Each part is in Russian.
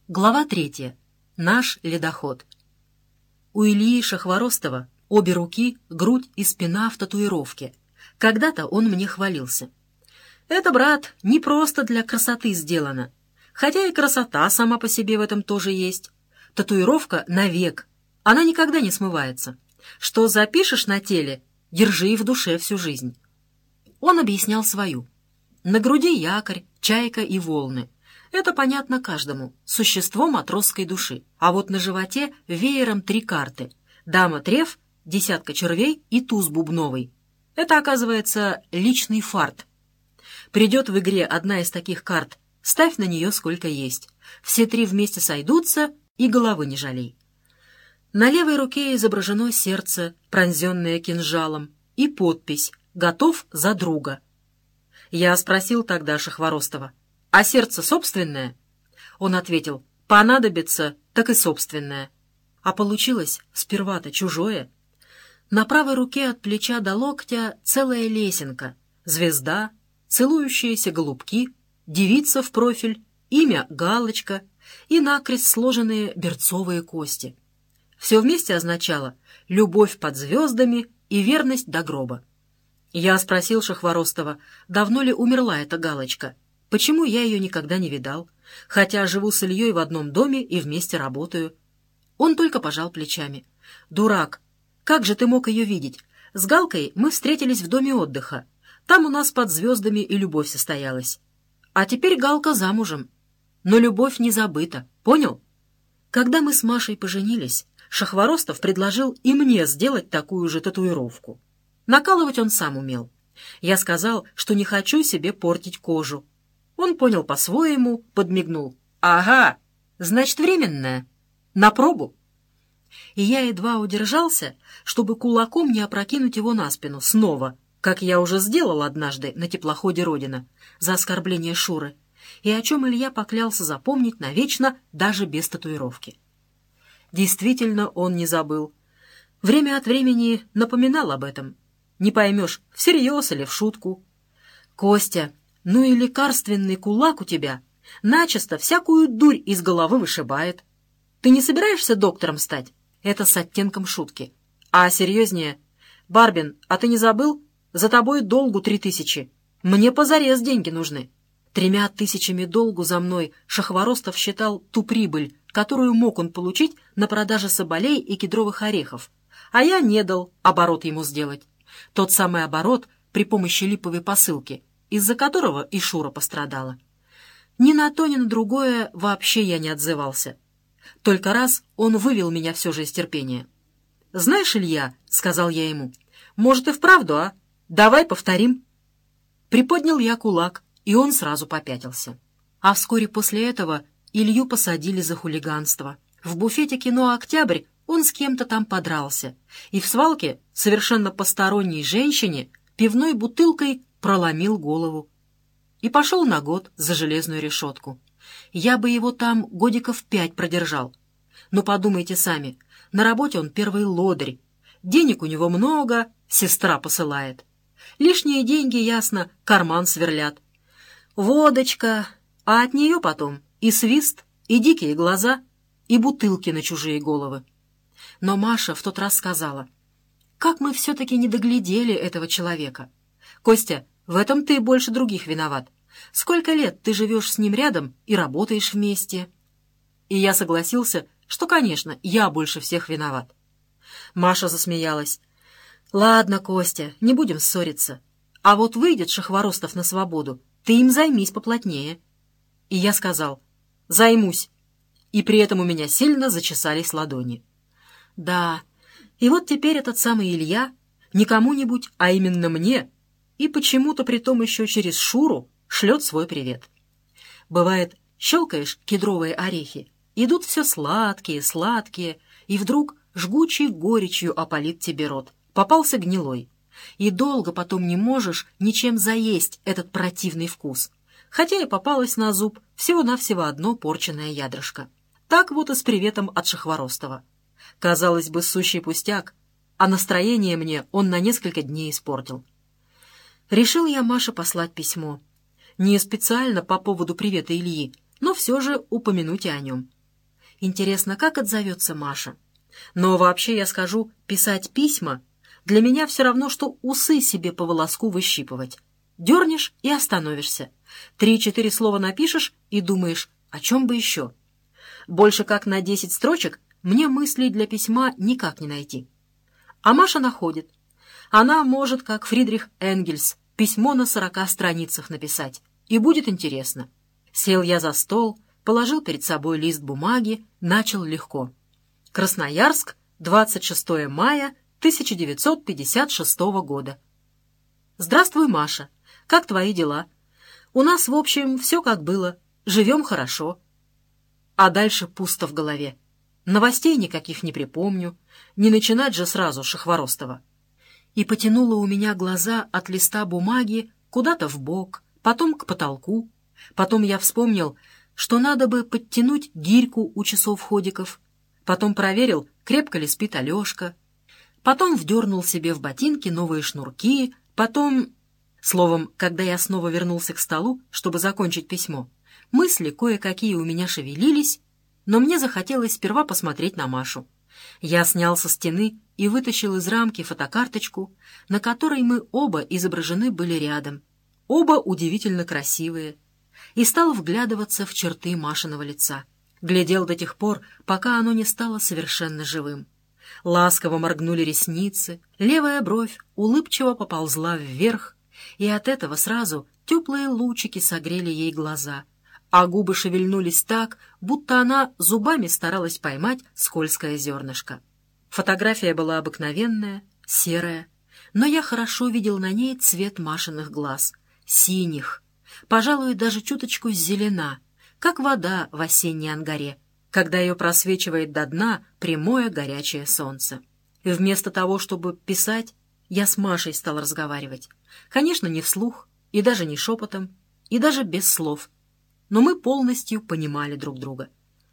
Глава 3. Наш ледоход. У Ильи Шахворостова обе руки, грудь и спина в татуировке. Когда-то он мне хвалился. Это, брат, не просто для красоты сделано. Хотя и красота сама по себе в этом тоже есть. Татуировка навек. Она никогда не смывается. Что запишешь на теле, держи в душе всю жизнь. Он объяснял свою. На груди якорь, чайка и волны. Это понятно каждому, существо матросской души. А вот на животе веером 3 карты. Дама-треф, 10 червей и туз бубновый. Это, оказывается, личный фарт. Придет в игре одна из таких карт, ставь на нее сколько есть. Все 3 вместе сойдутся, и головы не жалей. На левой руке изображено сердце, пронзенное кинжалом, и подпись «Готов за друга». Я спросил тогда Шахворостова: «А сердце собственное?» Он ответил: «Понадобится, так и собственное». А получилось сперва-то чужое. На правой руке от плеча до локтя целая лесенка, звезда, целующиеся голубки, девица в профиль, имя галочка и накрест сложенные берцовые кости. Все вместе означало любовь под звездами и верность до гроба. Я спросил Шахворостова, давно ли умерла эта галочка, почему я ее никогда не видал, хотя живу с Ильей в одном доме и вместе работаю. Он только пожал плечами. «Дурак, как же ты мог ее видеть? С Галкой мы встретились в доме отдыха. Там у нас под звездами и любовь состоялась. А теперь Галка замужем. Но любовь не забыта, понял?» Когда мы с Машей поженились, Шахворостов предложил и мне сделать такую же татуировку. Накалывать он сам умел. Я сказал, что не хочу себе портить кожу. Он понял по-своему, подмигнул. «Ага, значит, временная. На пробу». И я едва удержался, чтобы кулаком не опрокинуть его на спину снова, как я уже сделал однажды на теплоходе «Родина» за оскорбление Шуры, и о чем Илья поклялся запомнить навечно даже без татуировки. Действительно, он не забыл. Время от времени напоминал об этом. Не поймешь, всерьез или в шутку. «Костя, ну и лекарственный кулак у тебя. Начисто всякую дурь из головы вышибает. Ты не собираешься доктором стать?» Это с оттенком шутки. А серьезнее: «Барбин, а ты не забыл? За тобой долгу 3000. Мне позарез деньги нужны». 3000 долгу за мной Шахворостов считал ту прибыль, которую мог он получить на продаже соболей и кедровых орехов. А я не дал оборот ему сделать. Тот самый оборот при помощи липовой посылки, из-за которого и Шура пострадала. Ни на то, ни на другое вообще я не отзывался. Только раз он вывел меня все же из терпения. «Знаешь, Илья, — сказал я ему, — может и вправду, а? Давай повторим». Приподнял я кулак, и он сразу попятился. А вскоре после этого Илью посадили за хулиганство. В буфете кино «Октябрь» он с кем-то там подрался, и в свалке совершенно посторонней женщине пивной бутылкой проломил голову. И пошел на год за железную решетку. Я бы его там годиков 5 продержал. Но подумайте сами, на работе он первый лодырь. Денег у него много, сестра посылает. Лишние деньги, ясно, карман сверлят. Водочка, а от нее потом и свист, и дикие глаза, и бутылки на чужие головы. Но Маша в тот раз сказала: «Как мы все-таки не доглядели этого человека. Костя, в этом ты больше других виноват. Сколько лет ты живешь с ним рядом и работаешь вместе?» И я согласился, что, конечно, я больше всех виноват. Маша засмеялась. «Ладно, Костя, не будем ссориться. А вот выйдет Шахворостов на свободу, ты им займись поплотнее». И я сказал: «Займусь». И при этом у меня сильно зачесались ладони. Да, и вот теперь этот самый Илья не кому-нибудь, а именно мне, и почему-то притом еще через Шуру, шлет свой привет. Бывает, щелкаешь кедровые орехи, идут все сладкие, сладкие, и вдруг жгучей горечью опалит тебе рот. Попался гнилой. И долго потом не можешь ничем заесть этот противный вкус. Хотя и попалось на зуб всего-навсего одно порченное ядрышко. Так вот и с приветом от Шахворостова. Казалось бы, сущий пустяк, а настроение мне он на несколько дней испортил. Решил я Маше послать письмо. Не специально по поводу привета Ильи, но все же упомянуть и о нем. Интересно, как отзовется Маша? Но вообще, я скажу, писать письма для меня все равно, что усы себе по волоску выщипывать. Дернешь и остановишься. 3-4 слова напишешь и думаешь, о чем бы еще. Больше как на 10 строчек мне мыслей для письма никак не найти. А Маша находит. Она может, как Фридрих Энгельс, письмо на 40 страницах написать. И будет интересно. Сел я за стол, положил перед собой лист бумаги, начал легко. Красноярск, 26 мая 1956 года. Здравствуй, Маша. Как твои дела? У нас, в общем, все как было. Живем хорошо. А дальше пусто в голове. Новостей никаких не припомню. Не начинать же сразу Шахворостова. И потянуло у меня глаза от листа бумаги куда-то вбок, потом к потолку. Потом я вспомнил, что надо бы подтянуть гирьку у часов-ходиков. Потом проверил, крепко ли спит Алешка. Потом вдернул себе в ботинки новые шнурки. Потом... Словом, когда я снова вернулся к столу, чтобы закончить письмо, мысли кое-какие у меня шевелились, но мне захотелось сперва посмотреть на Машу. Я снял со стены и вытащил из рамки фотокарточку, на которой мы оба изображены были рядом, оба удивительно красивые, и стал вглядываться в черты Машиного лица. Глядел до тех пор, пока оно не стало совершенно живым. Ласково моргнули ресницы, левая бровь улыбчиво поползла вверх, и от этого сразу теплые лучики согрели ей глаза, а губы шевельнулись так, будто она зубами старалась поймать скользкое зернышко. Фотография была обыкновенная, серая, но я хорошо видел на ней цвет Машиных глаз, синих, пожалуй, даже чуточку зелена, как вода в осенней ангаре, когда ее просвечивает до дна прямое горячее солнце. И вместо того, чтобы писать, я с Машей стал разговаривать. Конечно, не вслух, и даже не шепотом, и даже без слов. Но мы полностью понимали друг друга.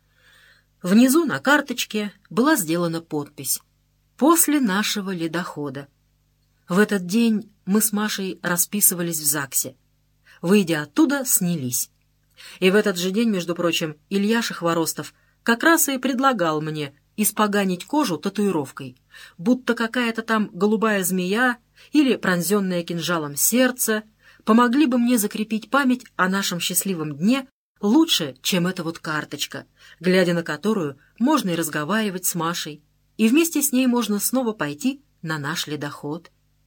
Внизу на карточке была сделана подпись «После нашего ледохода». В этот день мы с Машей расписывались в ЗАГСе. Выйдя оттуда, снялись. И в этот же день, между прочим, Илья Шахворостов как раз и предлагал мне испоганить кожу татуировкой, будто какая-то там голубая змея или пронзенное кинжалом сердце помогли бы мне закрепить память о нашем счастливом дне лучше, чем эта вот карточка, глядя на которую можно и разговаривать с Машей, и вместе с ней можно снова пойти на наш ледоход.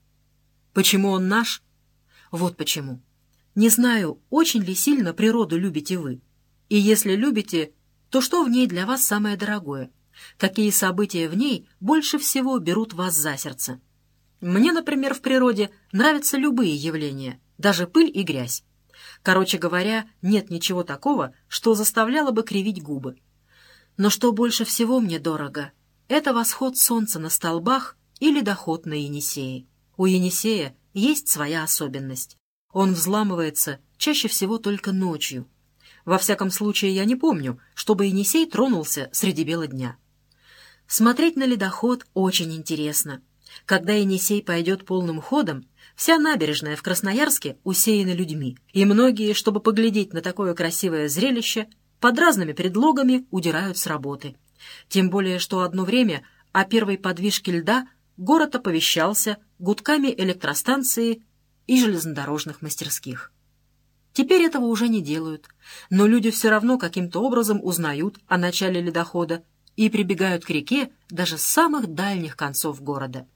Почему он наш? Вот почему. Не знаю, очень ли сильно природу любите вы, и если любите, то что в ней для вас самое дорогое? Какие события в ней больше всего берут вас за сердце? Мне, например, в природе нравятся любые явления, даже пыль и грязь. Короче говоря, нет ничего такого, что заставляло бы кривить губы. Но что больше всего мне дорого, это восход солнца на столбах и ледоход на Енисее. У Енисея есть своя особенность. Он взламывается чаще всего только ночью. Во всяком случае, я не помню, чтобы Енисей тронулся среди бела дня. Смотреть на ледоход очень интересно. Когда Енисей пойдет полным ходом, вся набережная в Красноярске усеяна людьми, и многие, чтобы поглядеть на такое красивое зрелище, под разными предлогами удирают с работы. Тем более, что одно время о первой подвижке льда город оповещался гудками электростанции и железнодорожных мастерских. Теперь этого уже не делают, но люди все равно каким-то образом узнают о начале ледохода и прибегают к реке даже с самых дальних концов города.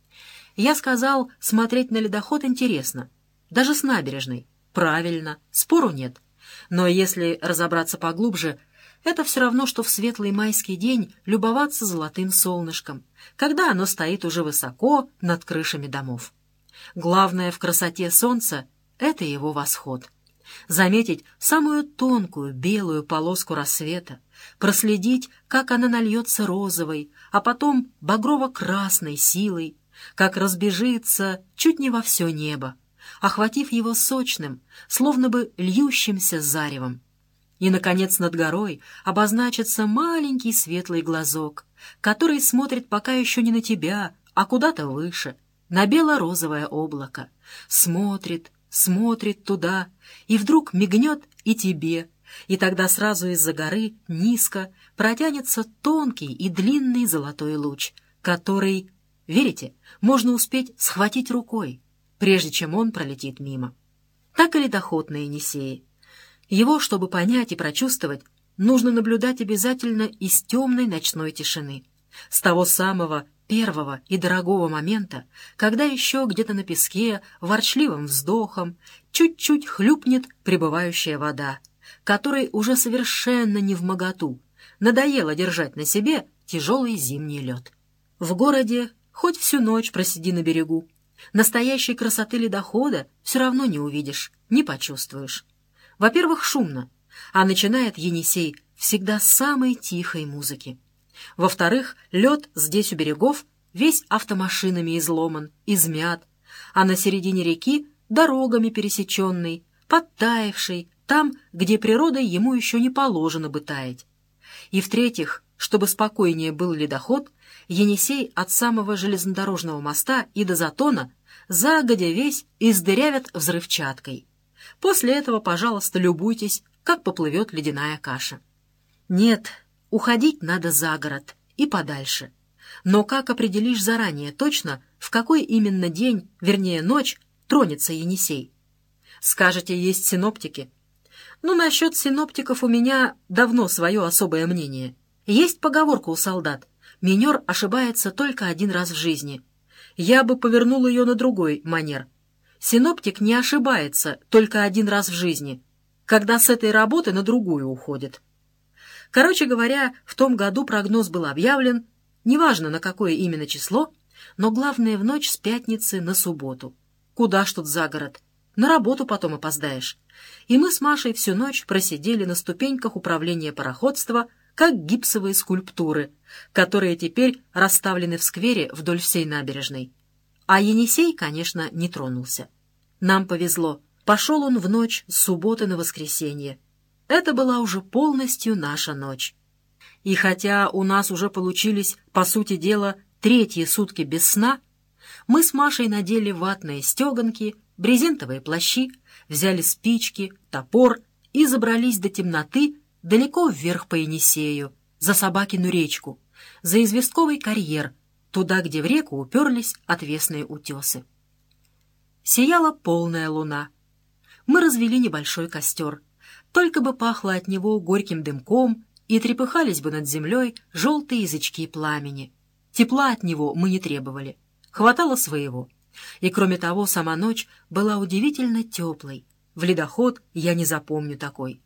Я сказал, смотреть на ледоход интересно, даже с набережной. Правильно, спору нет. Но если разобраться поглубже, это все равно, что в светлый майский день любоваться золотым солнышком, когда оно стоит уже высоко над крышами домов. Главное в красоте солнца — это его восход. Заметить самую тонкую белую полоску рассвета, проследить, как она нальется розовой, а потом багрово-красной силой, как разбежится чуть не во все небо, охватив его сочным, словно бы льющимся заревом. И, наконец, над горой обозначится маленький светлый глазок, который смотрит пока еще не на тебя, а куда-то выше, на бело-розовое облако. Смотрит, смотрит туда, и вдруг мигнет и тебе, и тогда сразу из-за горы низко протянется тонкий и длинный золотой луч, который, верите, можно успеть схватить рукой, прежде чем он пролетит мимо. Так и ледоход на Енисее. Его, чтобы понять и прочувствовать, нужно наблюдать обязательно из темной ночной тишины, с того самого первого и дорогого момента, когда еще где-то на песке, ворчливым вздохом, чуть-чуть хлюпнет прибывающая вода, которой уже совершенно невмоготу надоело держать на себе тяжелый зимний лед. В городе хоть всю ночь просиди на берегу, настоящей красоты ледохода все равно не увидишь, не почувствуешь. Во-первых, шумно, а начинает Енисей всегда с самой тихой музыки. Во-вторых, лед здесь у берегов весь автомашинами изломан, измят, а на середине реки дорогами пересеченный, подтаявший, там, где природой ему еще не положено бы таять. И в-третьих, чтобы спокойнее был ледоход, Енисей от самого железнодорожного моста и до Затона загодя весь издырявят взрывчаткой. После этого, пожалуйста, любуйтесь, как поплывет ледяная каша. Нет, уходить надо за город и подальше. Но как определишь заранее точно, в какой именно день, вернее ночь, тронется Енисей? Скажете, есть синоптики. Ну, насчет синоптиков у меня давно свое особое мнение. Есть поговорка у солдат: минер ошибается только один раз в жизни. Я бы повернул ее на другой манер. Синоптик не ошибается только один раз в жизни, когда с этой работы на другую уходит. Короче говоря, в том году прогноз был объявлен, неважно на какое именно число, но главное в ночь с пятницы на субботу. Куда ж тут за город? На работу потом опоздаешь. И мы с Машей всю ночь просидели на ступеньках управления пароходства, как гипсовые скульптуры, которые теперь расставлены в сквере вдоль всей набережной. А Енисей, конечно, не тронулся. Нам повезло. Пошел он в ночь с субботы на воскресенье. Это была уже полностью наша ночь. И хотя у нас уже получились, по сути дела, третьи сутки без сна, мы с Машей надели ватные стеганки, брезентовые плащи, взяли спички, топор и забрались до темноты далеко вверх по Енисею, за Собакину речку, за известковый карьер, туда, где в реку уперлись отвесные утесы. Сияла полная луна. Мы развели небольшой костер, только бы пахло от него горьким дымком и трепыхались бы над землей желтые язычки пламени. Тепла от него мы не требовали, хватало своего. И кроме того, сама ночь была удивительно теплой. В ледоход я не запомню такой.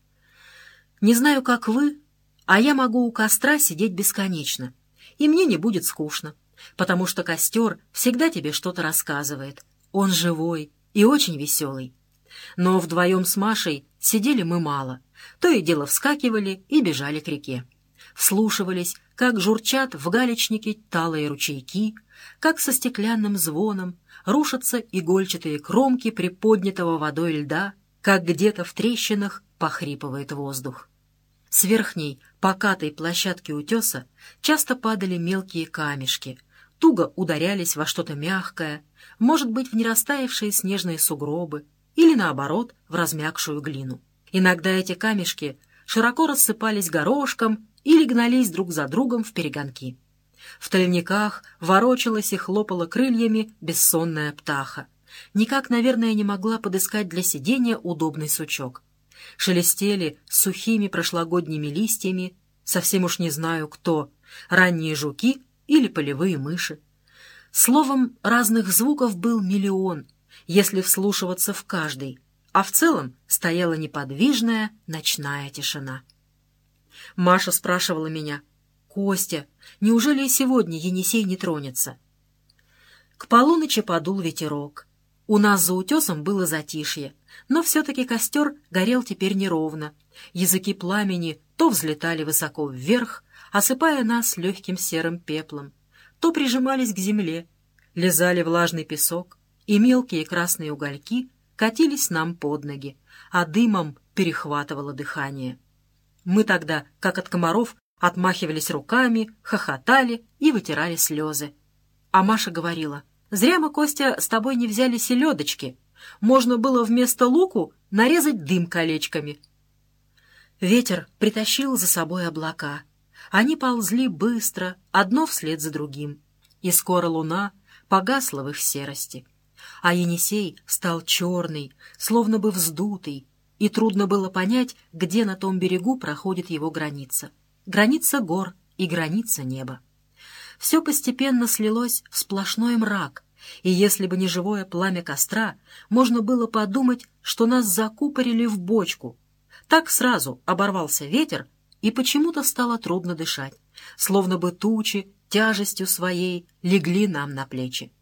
Не знаю, как вы, а я могу у костра сидеть бесконечно, и мне не будет скучно, потому что костер всегда тебе что-то рассказывает. Он живой и очень веселый. Но вдвоем с Машей сидели мы мало, то и дело вскакивали и бежали к реке. Вслушивались, как журчат в галечнике талые ручейки, как со стеклянным звоном рушатся игольчатые кромки приподнятого водой льда, как где-то в трещинах похрипывает воздух. С верхней покатой площадки утеса часто падали мелкие камешки, туго ударялись во что-то мягкое, может быть, в нерастаявшие снежные сугробы или, наоборот, в размякшую глину. Иногда эти камешки широко рассыпались горошком или гнались друг за другом в перегонки. В тольниках ворочалась и хлопала крыльями бессонная птаха. Никак, наверное, не могла подыскать для сидения удобный сучок. Шелестели сухими прошлогодними листьями, совсем уж не знаю кто, ранние жуки или полевые мыши. Словом, разных звуков был миллион, если вслушиваться в каждый, а в целом стояла неподвижная ночная тишина. Маша спрашивала меня: «Костя, неужели и сегодня Енисей не тронется?» К полуночи подул ветерок. У нас за утесом было затишье, но все-таки костер горел теперь неровно. Языки пламени то взлетали высоко вверх, осыпая нас легким серым пеплом, то прижимались к земле, лизали влажный песок, и мелкие красные угольки катились нам под ноги, а дымом перехватывало дыхание. Мы тогда, как от комаров, отмахивались руками, хохотали и вытирали слезы. А Маша говорила: «Зря мы, Костя, с тобой не взяли селедочки. Можно было вместо луку нарезать дым колечками». Ветер притащил за собой облака. Они ползли быстро, одно вслед за другим. И скоро луна погасла в их серости. А Енисей стал черный, словно бы вздутый, и трудно было понять, где на том берегу проходит его граница. Граница гор и граница неба. Все постепенно слилось в сплошной мрак, и если бы не живое пламя костра, можно было подумать, что нас закупорили в бочку. Так сразу оборвался ветер, и почему-то стало трудно дышать, словно бы тучи тяжестью своей легли нам на плечи.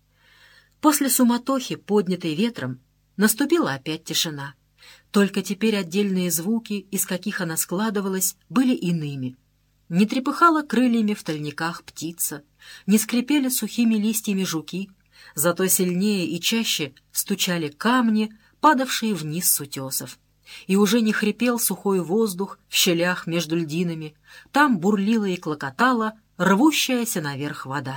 После суматохи, поднятой ветром, наступила опять тишина. Только теперь отдельные звуки, из каких она складывалась, были иными. Не трепыхала крыльями в тольниках птица, не скрипели сухими листьями жуки, зато сильнее и чаще стучали камни, падавшие вниз с утесов. И уже не хрипел сухой воздух в щелях между льдинами, там бурлила и клокотала рвущаяся наверх вода.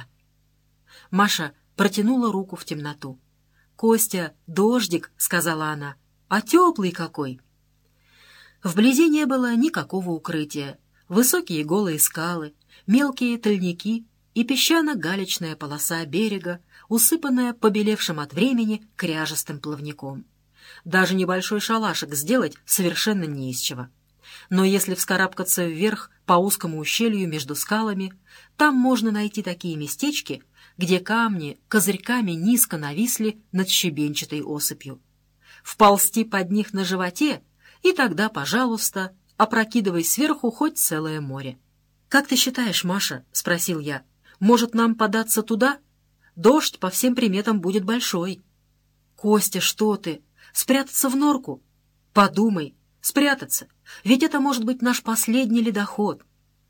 Маша протянула руку в темноту. «Костя, дождик», — сказала она, — «а теплый какой!» Вблизи не было никакого укрытия. Высокие голые скалы, мелкие тольники и песчано-галечная полоса берега, усыпанная побелевшим от времени кряжестым плавником. Даже небольшой шалашик сделать совершенно не из чего. Но если вскарабкаться вверх по узкому ущелью между скалами, там можно найти такие местечки, где камни козырьками низко нависли над щебенчатой осыпью. Вползти под них на животе, и тогда, пожалуйста, опрокидывай сверху хоть целое море. «Как ты считаешь, Маша?» — спросил я. «Может, нам податься туда? Дождь по всем приметам будет большой». «Костя, что ты? Спрятаться в норку? Подумай, спрятаться. Ведь это может быть наш последний ледоход».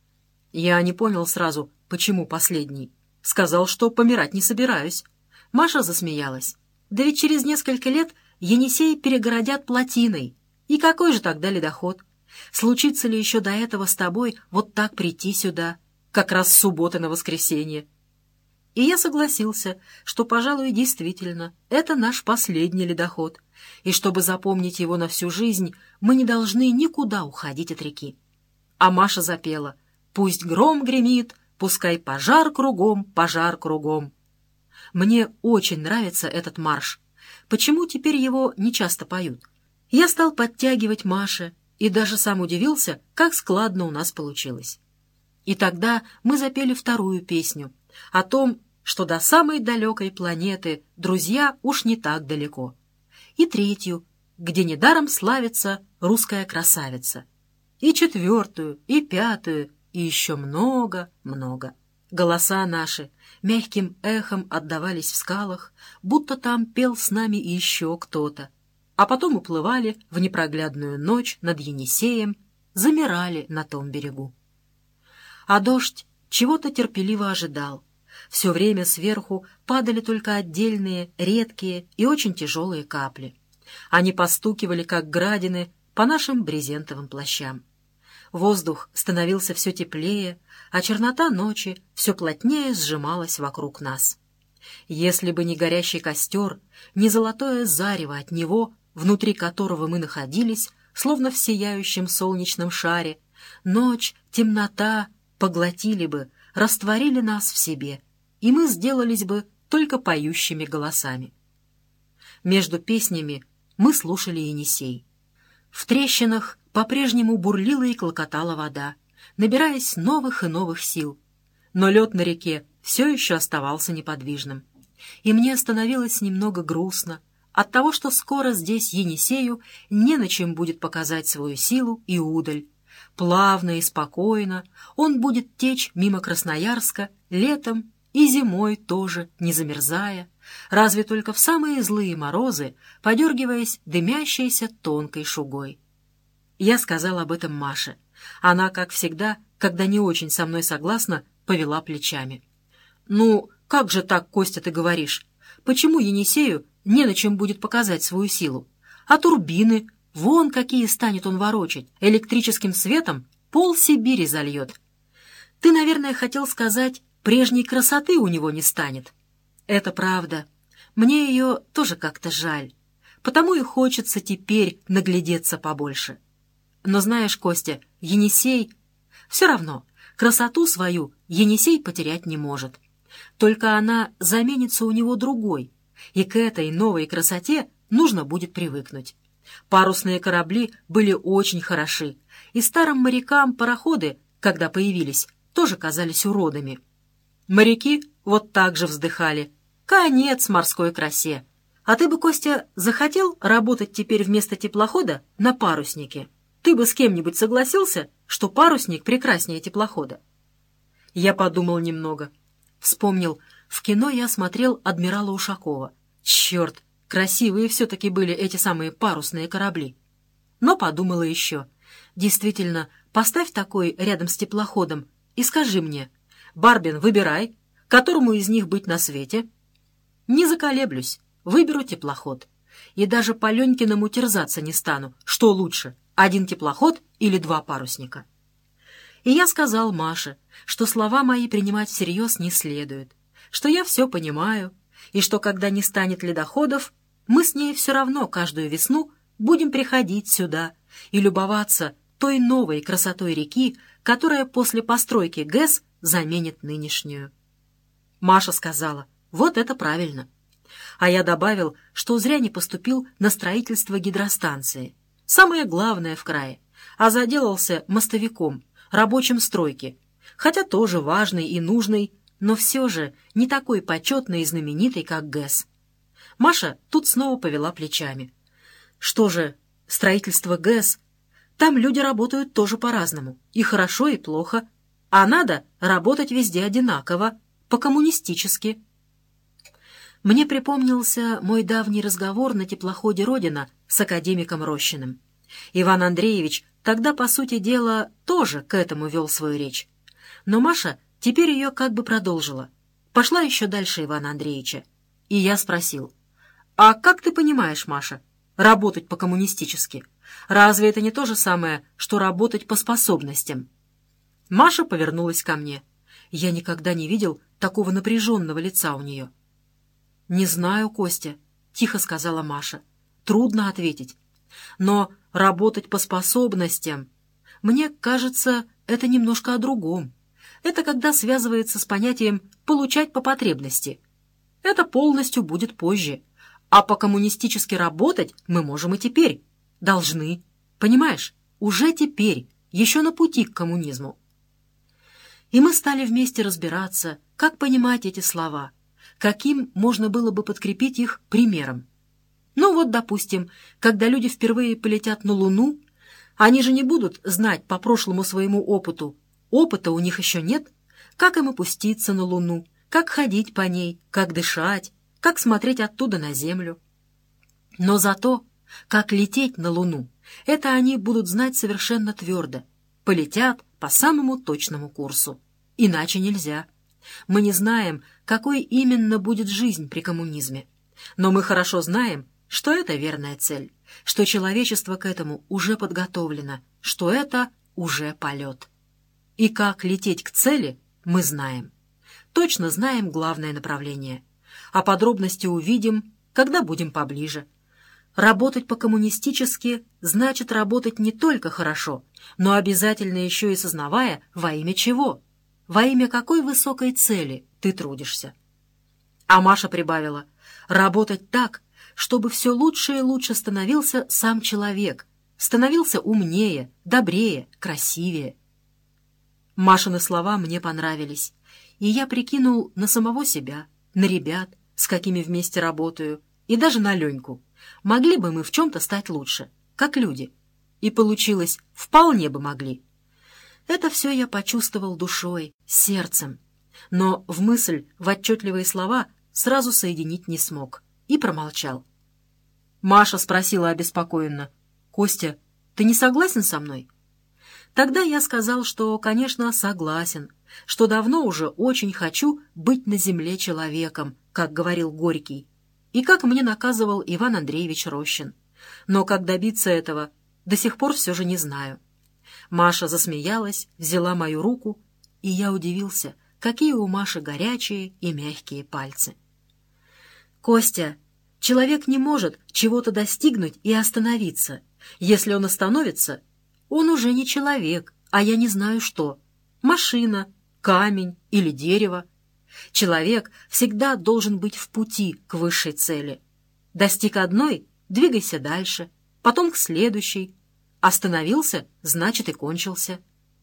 Я не понял сразу, почему последний. Сказал, что помирать не собираюсь. Маша засмеялась. «Да ведь через несколько лет Енисей перегородят плотиной. И какой же тогда ледоход? Случится ли еще до этого с тобой вот так прийти сюда, как раз с субботы на воскресенье?» И я согласился, что, пожалуй, действительно, это наш последний ледоход, и чтобы запомнить его на всю жизнь, мы не должны никуда уходить от реки. А Маша запела: «Пусть гром гремит, пускай пожар кругом, пожар кругом». Мне очень нравится этот марш. Почему теперь его не часто поют? Я стал подтягивать Маше и даже сам удивился, как складно у нас получилось. И тогда мы запели вторую песню о том, что до самой далекой планеты друзья уж не так далеко. И третью, где недаром славится русская красавица. И четвертую, и пятую, и еще много-много. Голоса наши мягким эхом отдавались в скалах, будто там пел с нами еще кто-то, а потом уплывали в непроглядную ночь над Енисеем, замирали на том берегу. А дождь чего-то терпеливо ожидал. Все время сверху падали только отдельные, редкие и очень тяжелые капли. Они постукивали, как градины, по нашим брезентовым плащам. Воздух становился все теплее, а чернота ночи все плотнее сжималась вокруг нас. Если бы не горящий костер, не золотое зарево от него, внутри которого мы находились, словно в сияющем солнечном шаре, ночь, темнота поглотили бы, растворили нас в себе, и мы сделались бы только поющими голосами. Между песнями мы слушали Енисей. В трещинах по-прежнему бурлила и клокотала вода, набираясь новых и новых сил. Но лед на реке все еще оставался неподвижным. И мне становилось немного грустно от того, что скоро здесь Енисею не на чем будет показать свою силу и удаль. Плавно и спокойно он будет течь мимо Красноярска летом и зимой тоже, не замерзая, разве только в самые злые морозы, подергиваясь дымящейся тонкой шугой. Я сказал об этом Маше. Она, как всегда, когда не очень со мной согласна, повела плечами. «Ну, как же так, Костя, ты говоришь? Почему Енисею не на чем будет показать свою силу? А турбины, вон какие станет он ворочать, электрическим светом пол-Сибири зальет. Ты, наверное, хотел сказать, прежней красоты у него не станет. Это правда. Мне ее тоже как-то жаль. Потому и хочется теперь наглядеться побольше. Но знаешь, Костя, Енисей... Все равно, красоту свою Енисей потерять не может. Только она заменится у него другой, и к этой новой красоте нужно будет привыкнуть. Парусные корабли были очень хороши, и старым морякам пароходы, когда появились, тоже казались уродами. Моряки вот так же вздыхали. Конец морской красе. А ты бы, Костя, захотел работать теперь вместо теплохода на паруснике? Ты бы с кем-нибудь согласился, что парусник прекраснее теплохода? Я подумал немного. Вспомнил, в кино я смотрел «Адмирала Ушакова». Черт, красивые все-таки были эти самые парусные корабли. Но подумала еще. Действительно, поставь такой рядом с теплоходом и скажи мне: «Барбин, выбирай, которому из них быть на свете?» Не заколеблюсь, выберу теплоход. И даже по Ленькиному терзаться не стану, что лучше, один теплоход или два парусника. И я сказал Маше, что слова мои принимать всерьез не следует, что я все понимаю, и что когда не станет ледоходов, мы с ней все равно каждую весну будем приходить сюда и любоваться той новой красотой реки, которая после постройки ГЭС заменит нынешнюю. Маша сказала: «Вот это правильно». А я добавил, что зря не поступил на строительство гидростанции, самое главное в крае, а заделался мостовиком, рабочим стройки, хотя тоже важный и нужный, но все же не такой почетный и знаменитый, как ГЭС. Маша тут снова повела плечами. Что же, строительство ГЭС, там люди работают тоже по-разному, и хорошо, и плохо, а надо работать везде одинаково, по-коммунистически. Мне припомнился мой давний разговор на теплоходе «Родина» с академиком Рощиным. Иван Андреевич тогда, по сути дела, тоже к этому вел свою речь. Но Маша теперь ее как бы продолжила. Пошла еще дальше Ивана Андреевича. И я спросил: «А как ты понимаешь, Маша, работать по-коммунистически? Разве это не то же самое, что работать по способностям?» Маша повернулась ко мне. Я никогда не видел такого напряженного лица у нее. «Не знаю, Костя», — тихо сказала Маша. «Трудно ответить. Но работать по способностям, мне кажется, это немножко о другом. Это когда связывается с понятием «получать по потребности». Это полностью будет позже. А по-коммунистически работать мы можем и теперь. Должны. Понимаешь? Уже теперь. Еще на пути к коммунизму». И мы стали вместе разбираться, как понимать эти слова, каким можно было бы подкрепить их примером. Ну вот, допустим, когда люди впервые полетят на Луну, они же не будут знать по прошлому своему опыту. Опыта у них еще нет. Как им опуститься на Луну, как ходить по ней, как дышать, как смотреть оттуда на Землю. Но зато, как лететь на Луну, это они будут знать совершенно твердо. Полетят по самому точному курсу. Иначе нельзя. Мы не знаем, какой именно будет жизнь при коммунизме. Но мы хорошо знаем, что это верная цель, что человечество к этому уже подготовлено, что это уже полет. И как лететь к цели, мы знаем. Точно знаем главное направление. А подробности увидим, когда будем поближе. Работать по-коммунистически значит работать не только хорошо, но обязательно еще и сознавая, во имя чего, во имя какой высокой цели ты трудишься. А Маша прибавила: работать так, чтобы все лучше и лучше становился сам человек, становился умнее, добрее, красивее. Машины слова мне понравились, и я прикинул на самого себя, на ребят, с какими вместе работаю, и даже на Леньку. Могли бы мы в чем-то стать лучше, как люди. И получилось, вполне бы могли. Это все я почувствовал душой, сердцем, но в мысль, в отчетливые слова сразу соединить не смог и промолчал. Маша спросила обеспокоенно: «Костя, ты не согласен со мной?» Тогда я сказал, что, конечно, согласен, что давно уже очень хочу быть на земле человеком, как говорил Горький, и как мне наказывал Иван Андреевич Рощин. Но как добиться этого, до сих пор все же не знаю. Маша засмеялась, взяла мою руку, и я удивился, какие у Маши горячие и мягкие пальцы. «Костя, человек не может чего-то достигнуть и остановиться. Если он остановится, Он уже не человек, а я не знаю что. Машина, камень или дерево. Человек всегда должен быть в пути к высшей цели. Достиг одной — двигайся дальше, потом к следующей. Остановился — значит и кончился.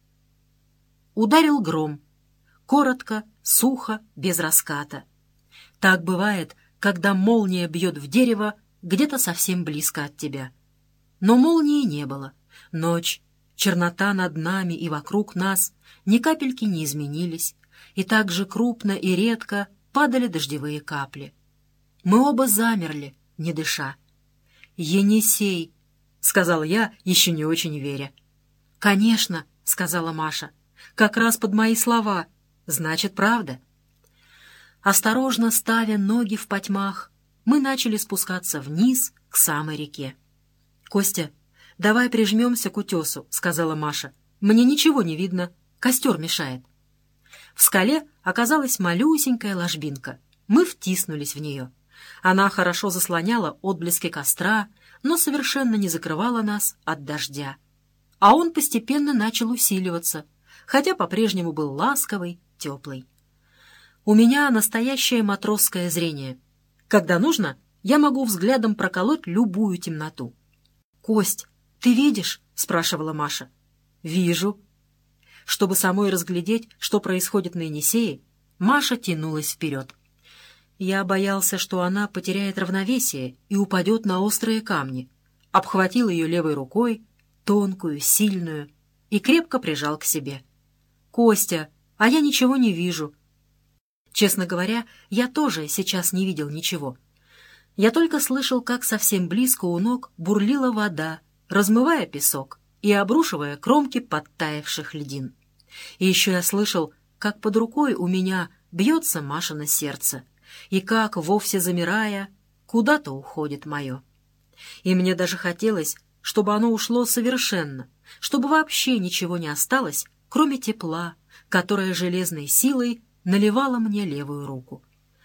Ударил гром. Коротко, сухо, без раската. Так бывает, когда молния бьет в дерево где-то совсем близко от тебя. Но молнии не было. Ночь, чернота над нами и вокруг нас ни капельки не изменились, и так же крупно и редко падали дождевые капли. Мы оба замерли, не дыша. «Енисей», — сказал я, еще не очень веря. «Конечно», — сказала Маша, — «как раз под мои слова. Значит, правда». Осторожно ставя ноги в потьмах, мы начали спускаться вниз к самой реке. «Костя, давай прижмемся к утесу», — сказала Маша. «Мне ничего не видно, костер мешает». В скале оказалась малюсенькая ложбинка. Мы втиснулись в нее. Она хорошо заслоняла отблески костра, но совершенно не закрывала нас от дождя. А он постепенно начал усиливаться, хотя по-прежнему был ласковый, теплый. У меня настоящее матросское зрение. Когда нужно, я могу взглядом проколоть любую темноту. «Кость, ты видишь?» — спрашивала Маша. «Вижу». Чтобы самой разглядеть, что происходит на Енисее, Маша тянулась вперед. Я боялся, что она потеряет равновесие и упадет на острые камни. Обхватил ее левой рукой, тонкую, сильную, и крепко прижал к себе. «Костя, а я ничего не вижу». Честно говоря, я тоже сейчас не видел ничего. Я только слышал, как совсем близко у ног бурлила вода, размывая песок и обрушивая кромки подтаявших льдин. И еще я слышал, как под рукой у меня бьется Машино сердце, и как, вовсе замирая, куда-то уходит мое. И мне даже хотелось, чтобы оно ушло совершенно, чтобы вообще ничего не осталось, кроме тепла, которое железной силой наливало мне левую руку.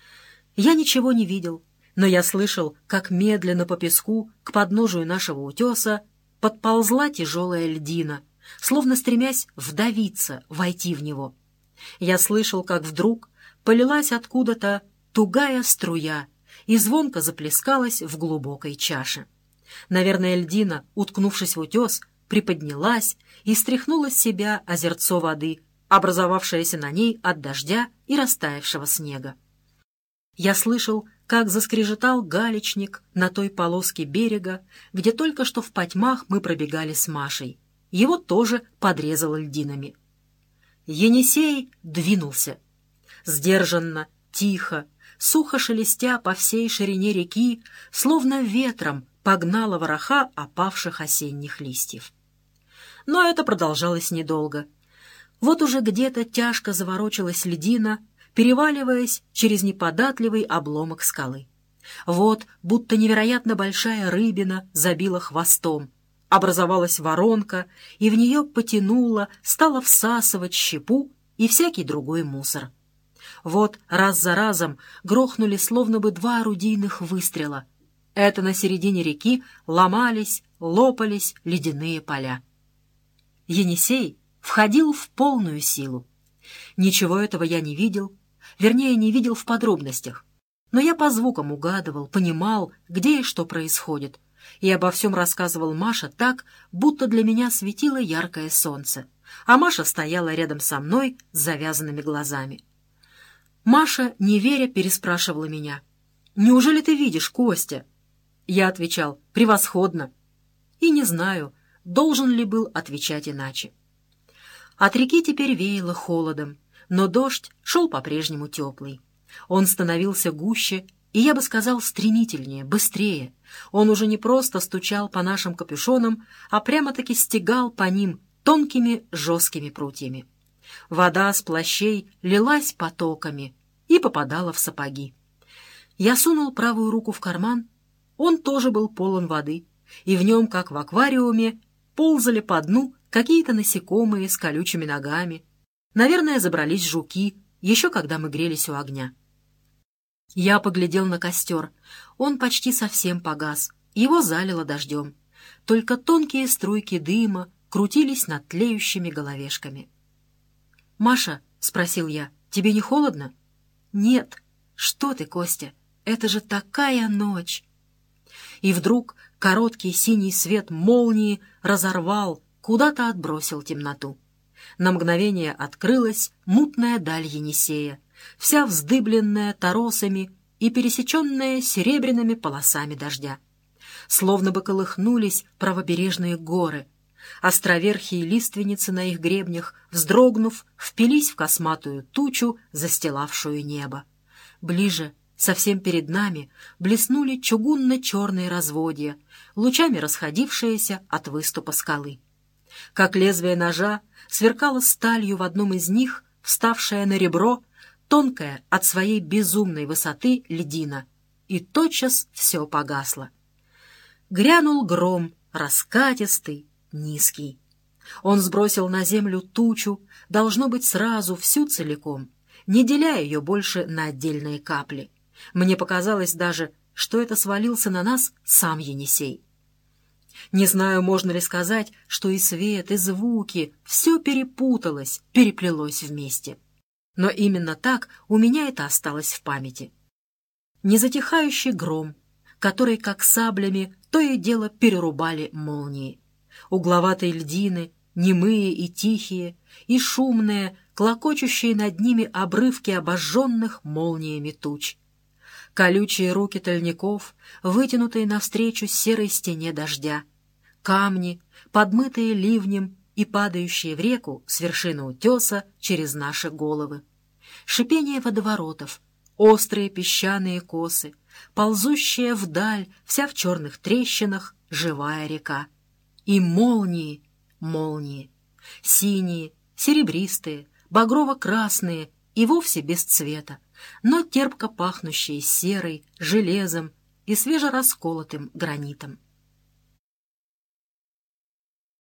Я ничего не видел, но я слышал, как медленно по песку к подножию нашего утеса подползла тяжелая льдина, словно стремясь вдавиться, войти в него. Я слышал, как вдруг полилась откуда-то тугая струя и звонко заплескалась в глубокой чаше. Наверное, льдина, уткнувшись в утес, приподнялась и стряхнула с себя озерцо воды, образовавшееся на ней от дождя и растаявшего снега. Я слышал, как заскрежетал галечник на той полоске берега, где только что в потьмах мы пробегали с Машей. Его тоже подрезало льдинами. Енисей двинулся. Сдержанно, тихо, сухо шелестя по всей ширине реки, словно ветром погнало вороха опавших осенних листьев. Но это продолжалось недолго. Вот уже где-то тяжко заворочилась льдина, переваливаясь через неподатливый обломок скалы. Вот, будто невероятно большая рыбина забила хвостом, образовалась воронка, и в нее потянуло, стало всасывать щепу и всякий другой мусор. Вот раз за разом грохнули словно бы два орудийных выстрела. Это на середине реки ломались, лопались ледяные поля. Енисей входил в полную силу. Ничего этого я не видел, вернее, не видел в подробностях, но я по звукам угадывал, понимал, где и что происходит, и обо всем рассказывал Маша так, будто для меня светило яркое солнце, а Маша стояла рядом со мной с завязанными глазами. Маша, не веря, переспрашивала меня: «Неужели ты видишь, Костя?» Я отвечал: «Превосходно». И не знаю, должен ли был отвечать иначе. От реки теперь веяло холодом, но дождь шел по-прежнему теплый. Он становился гуще, и, я бы сказал, стремительнее, быстрее. Он уже не просто стучал по нашим капюшонам, а прямо-таки стегал по ним тонкими жесткими прутьями. Вода с плащей лилась потоками и попадала в сапоги. Я сунул правую руку в карман, он тоже был полон воды, и в нем, как в аквариуме, ползали по дну какие-то насекомые с колючими ногами. Наверное, забрались жуки, еще когда мы грелись у огня. Я поглядел на костер. Он почти совсем погас, его залило дождем. Только тонкие струйки дыма крутились над тлеющими головешками. «Маша», — спросил я, — «тебе не холодно?» «Нет». «Что ты, Костя? Это же такая ночь!» И вдруг короткий синий свет молнии разорвал, куда-то отбросил темноту. На мгновение открылась мутная даль Енисея, вся вздыбленная торосами и пересеченная серебряными полосами дождя. Словно бы колыхнулись правобережные горы. Островерхие лиственницы на их гребнях, вздрогнув, впились в косматую тучу, застилавшую небо. Ближе, совсем перед нами, блеснули чугунно-черные разводья, лучами расходившиеся от выступа скалы. Как лезвие ножа сверкала сталью в одном из них, вставшая на ребро, тонкая от своей безумной высоты льдина, и тотчас все погасло. Грянул гром, раскатистый, низкий. Он сбросил на землю тучу, должно быть, сразу всю целиком, не деля ее больше на отдельные капли. Мне показалось даже, что это свалился на нас сам Енисей. Не знаю, можно ли сказать, что и свет, и звуки, все перепуталось, переплелось вместе. Но именно так у меня это осталось в памяти. Незатихающий гром, который, как саблями, то и дело перерубали молнии. Угловатые льдины, немые и тихие, и шумные, клокочущие над ними обрывки обожженных молниями туч. Колючие руки тольников, вытянутые навстречу серой стене дождя. Камни, подмытые ливнем и падающие в реку с вершины утеса через наши головы. Шипение водоворотов, острые песчаные косы, ползущая вдаль, вся в черных трещинах, живая река. И молнии, молнии, синие, серебристые, багрово-красные и вовсе без цвета, но терпко пахнущие серой, железом и свежерасколотым гранитом.